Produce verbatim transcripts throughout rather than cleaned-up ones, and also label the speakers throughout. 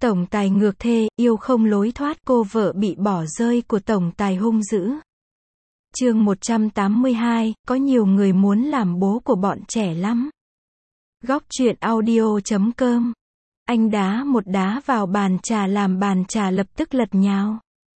Speaker 1: Tổng tài ngược thê, yêu không lối thoát, cô vợ bị bỏ rơi của tổng tài hung dữ. Chương một trăm tám mươi hai, có nhiều người muốn làm bố của bọn trẻ lắm. Góc truyện audio chấm com. Anh đá một đá vào bàn trà làm bàn trà lập tức lật nhào.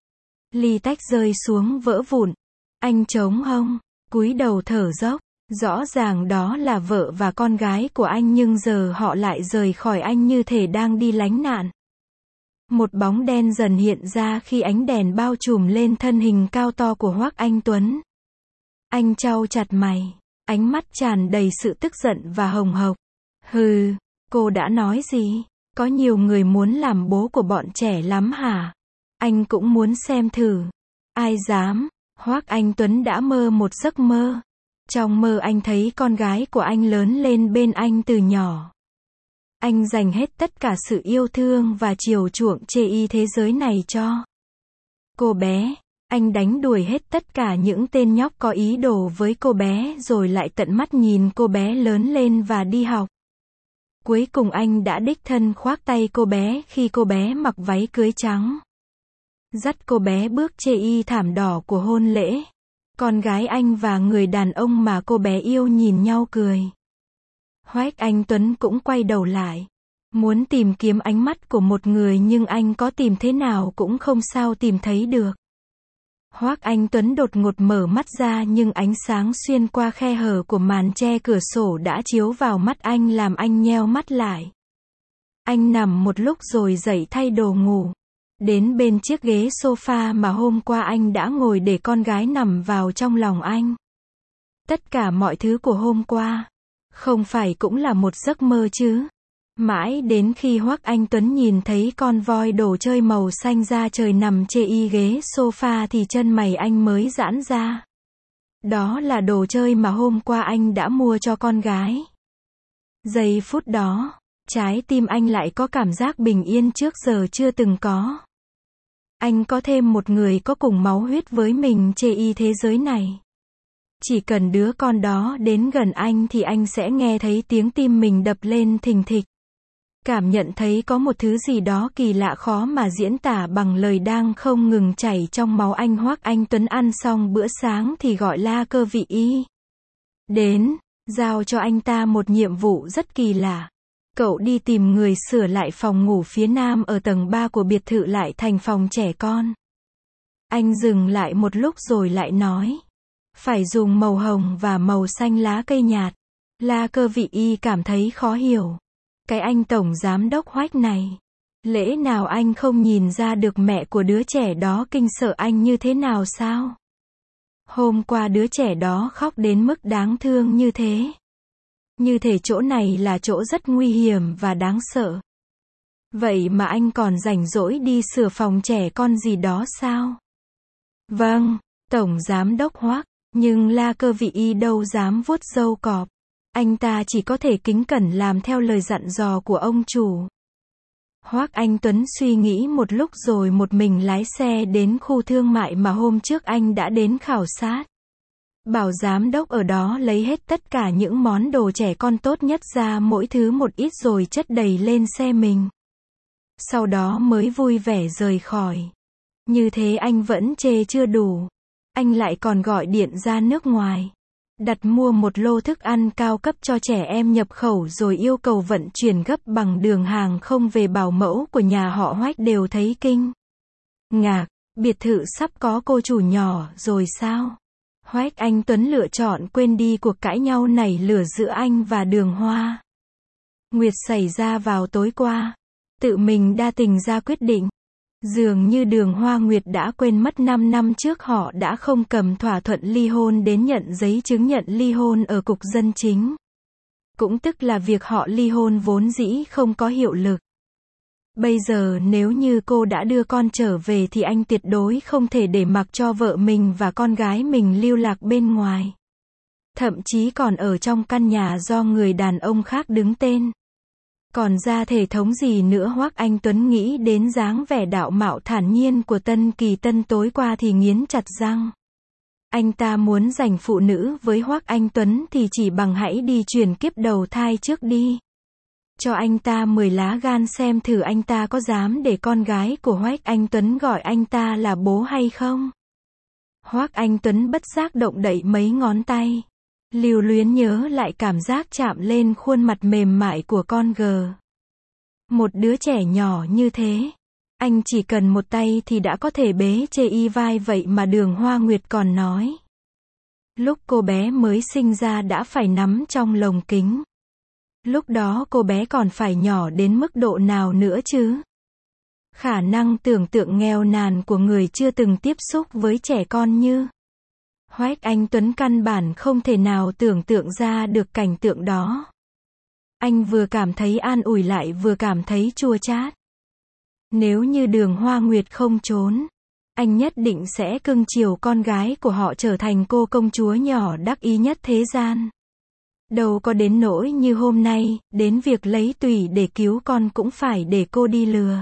Speaker 1: Ly tách rơi xuống vỡ vụn. Anh chống hông, cúi đầu thở dốc. Rõ ràng đó là vợ và con gái của anh nhưng giờ họ lại rời khỏi anh như thể đang đi lánh nạn. Một bóng đen dần hiện ra khi ánh đèn bao trùm lên thân hình cao to của Hoắc Anh Tuấn. Anh chau chặt mày, ánh mắt tràn đầy sự tức giận và hồng hộc. Hừ, cô đã nói gì? Có nhiều người muốn làm bố của bọn trẻ lắm hả? Anh cũng muốn xem thử. Ai dám? Hoắc Anh Tuấn đã mơ một giấc mơ. Trong mơ anh thấy con gái của anh lớn lên bên anh từ nhỏ. Anh dành hết tất cả sự yêu thương và chiều chuộng chê y thế giới này cho cô bé. Anh đánh đuổi hết tất cả những tên nhóc có ý đồ với cô bé rồi lại tận mắt nhìn cô bé lớn lên và đi học. Cuối cùng anh đã đích thân khoác tay cô bé khi cô bé mặc váy cưới trắng. Dắt cô bé bước chê y thảm đỏ của hôn lễ. Con gái anh và người đàn ông mà cô bé yêu nhìn nhau cười. Hoắc Anh Tuấn cũng quay đầu lại. Muốn tìm kiếm ánh mắt của một người nhưng anh có tìm thế nào cũng không sao tìm thấy được. Hoắc Anh Tuấn đột ngột mở mắt ra nhưng ánh sáng xuyên qua khe hở của màn che cửa sổ đã chiếu vào mắt anh làm anh nheo mắt lại. Anh nằm một lúc rồi dậy thay đồ ngủ. Đến bên chiếc ghế sofa mà hôm qua anh đã ngồi để con gái nằm vào trong lòng anh. Tất cả mọi thứ của hôm qua, không phải cũng là một giấc mơ chứ? Mãi đến khi Hoắc Anh Tuấn nhìn thấy con voi đồ chơi màu xanh da trời nằm chê y ghế sofa thì chân mày anh mới giãn ra. Đó là đồ chơi mà hôm qua anh đã mua cho con gái. Giây phút đó, trái tim anh lại có cảm giác bình yên trước giờ chưa từng có. Anh có thêm một người có cùng máu huyết với mình chê y thế giới này. Chỉ cần đứa con đó đến gần anh thì anh sẽ nghe thấy tiếng tim mình đập lên thình thịch. Cảm nhận thấy có một thứ gì đó kỳ lạ khó mà diễn tả bằng lời đang không ngừng chảy trong máu anh. Hoắc Anh Tuấn ăn xong bữa sáng thì gọi La Cơ Vị Y đến, giao cho anh ta một nhiệm vụ rất kỳ lạ. Cậu đi tìm người sửa lại phòng ngủ phía nam ở tầng ba của biệt thự lại thành phòng trẻ con. Anh dừng lại một lúc rồi lại nói. Phải dùng màu hồng và màu xanh lá cây nhạt. La Cơ Vị Y cảm thấy khó hiểu. Cái anh tổng giám đốc Hoắc này. Lẽ nào anh không nhìn ra được mẹ của đứa trẻ đó kinh sợ anh như thế nào sao? Hôm qua đứa trẻ đó khóc đến mức đáng thương như thế. Như thể chỗ này là chỗ rất nguy hiểm và đáng sợ. Vậy mà anh còn rảnh rỗi đi sửa phòng trẻ con gì đó sao? Vâng, tổng giám đốc Hoắc, nhưng La Cơ Vị Y đâu dám vuốt râu cọp. Anh ta chỉ có thể kính cẩn làm theo lời dặn dò của ông chủ. Hoắc Anh Tuấn suy nghĩ một lúc rồi một mình lái xe đến khu thương mại mà hôm trước anh đã đến khảo sát. Bảo giám đốc ở đó lấy hết tất cả những món đồ trẻ con tốt nhất ra mỗi thứ một ít rồi chất đầy lên xe mình. Sau đó mới vui vẻ rời khỏi. Như thế anh vẫn chê chưa đủ. Anh lại còn gọi điện ra nước ngoài. Đặt mua một lô thức ăn cao cấp cho trẻ em nhập khẩu rồi yêu cầu vận chuyển gấp bằng đường hàng không về bảo mẫu của nhà họ Hoắc đều thấy kinh ngạc. Biệt thự sắp có cô chủ nhỏ rồi sao? Hoắc Anh Tuấn lựa chọn quên đi cuộc cãi nhau nảy lửa giữa anh và Đường Hoa Nguyệt xảy ra vào tối qua. Tự mình đa tình ra quyết định. Dường như Đường Hoa Nguyệt đã quên mất năm năm trước họ đã không cầm thỏa thuận ly hôn đến nhận giấy chứng nhận ly hôn ở cục dân chính. Cũng tức là việc họ ly hôn vốn dĩ không có hiệu lực. Bây giờ nếu như cô đã đưa con trở về thì anh tuyệt đối không thể để mặc cho vợ mình và con gái mình lưu lạc bên ngoài. Thậm chí còn ở trong căn nhà do người đàn ông khác đứng tên. Còn ra thể thống gì nữa? Hoắc Anh Tuấn nghĩ đến dáng vẻ đạo mạo thản nhiên của Tân Kỳ Tân tối qua thì nghiến chặt răng. Anh ta muốn giành phụ nữ với Hoắc Anh Tuấn thì chỉ bằng hãy đi chuyển kiếp đầu thai trước đi. Cho anh ta mười lá gan xem thử anh ta có dám để con gái của Hoác Anh Tuấn gọi anh ta là bố hay không. Hoác Anh Tuấn bất giác động đậy mấy ngón tay. Lưu luyến nhớ lại cảm giác chạm lên khuôn mặt mềm mại của con gờ. Một đứa trẻ nhỏ như thế. Anh chỉ cần một tay thì đã có thể bế chê y vai vậy mà Đường Hoa Nguyệt còn nói. Lúc cô bé mới sinh ra đã phải nắm trong lồng kính. Lúc đó cô bé còn phải nhỏ đến mức độ nào nữa chứ? Khả năng tưởng tượng nghèo nàn của người chưa từng tiếp xúc với trẻ con như Hoác Anh Tuấn căn bản không thể nào tưởng tượng ra được cảnh tượng đó. Anh vừa cảm thấy an ủi lại vừa cảm thấy chua chát. Nếu như Đường Hoa Nguyệt không trốn, anh nhất định sẽ cưng chiều con gái của họ trở thành cô công chúa nhỏ đắc ý nhất thế gian. Đâu có đến nỗi như hôm nay, đến việc lấy tùy để cứu con cũng phải để cô đi lừa.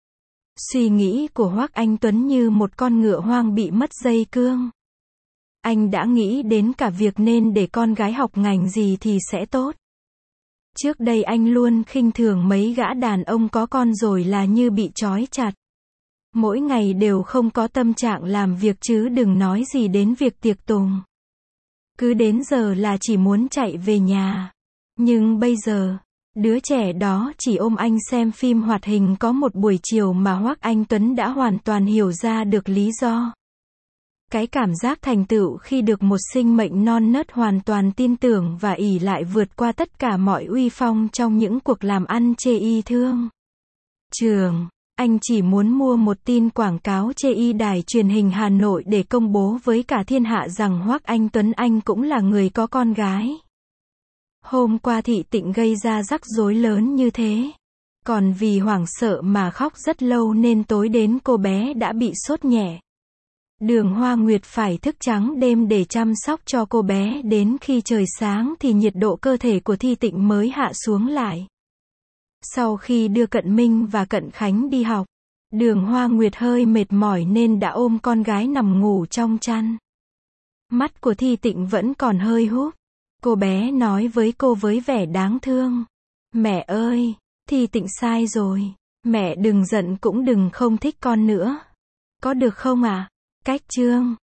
Speaker 1: Suy nghĩ của Hoác Anh Tuấn như một con ngựa hoang bị mất dây cương. Anh đã nghĩ đến cả việc nên để con gái học ngành gì thì sẽ tốt. Trước đây anh luôn khinh thường mấy gã đàn ông có con rồi là như bị trói chặt. Mỗi ngày đều không có tâm trạng làm việc chứ đừng nói gì đến việc tiệc tùng. Cứ đến giờ là chỉ muốn chạy về nhà. Nhưng bây giờ, đứa trẻ đó chỉ ôm anh xem phim hoạt hình có một buổi chiều mà Hoác Anh Tuấn đã hoàn toàn hiểu ra được lý do. Cái cảm giác thành tựu khi được một sinh mệnh non nớt hoàn toàn tin tưởng và ỷ lại vượt qua tất cả mọi uy phong trong những cuộc làm ăn chê y thương. Trường, anh chỉ muốn mua một tin quảng cáo chê y đài truyền hình Hà Nội để công bố với cả thiên hạ rằng Hoác Anh Tuấn anh cũng là người có con gái. Hôm qua Thị Tịnh gây ra rắc rối lớn như thế. Còn vì hoảng sợ mà khóc rất lâu nên tối đến cô bé đã bị sốt nhẹ. Đường Hoa Nguyệt phải thức trắng đêm để chăm sóc cho cô bé đến khi trời sáng thì nhiệt độ cơ thể của Thi Tịnh mới hạ xuống lại. Sau khi đưa Cận Minh và Cận Khánh đi học, Đường Hoa Nguyệt hơi mệt mỏi nên đã ôm con gái nằm ngủ trong chăn. Mắt của Thi Tịnh vẫn còn hơi húp. Cô bé nói với cô với vẻ đáng thương. Mẹ ơi, Thi Tịnh sai rồi. Mẹ đừng giận cũng đừng không thích con nữa. Có được không ạ? À? Cách chương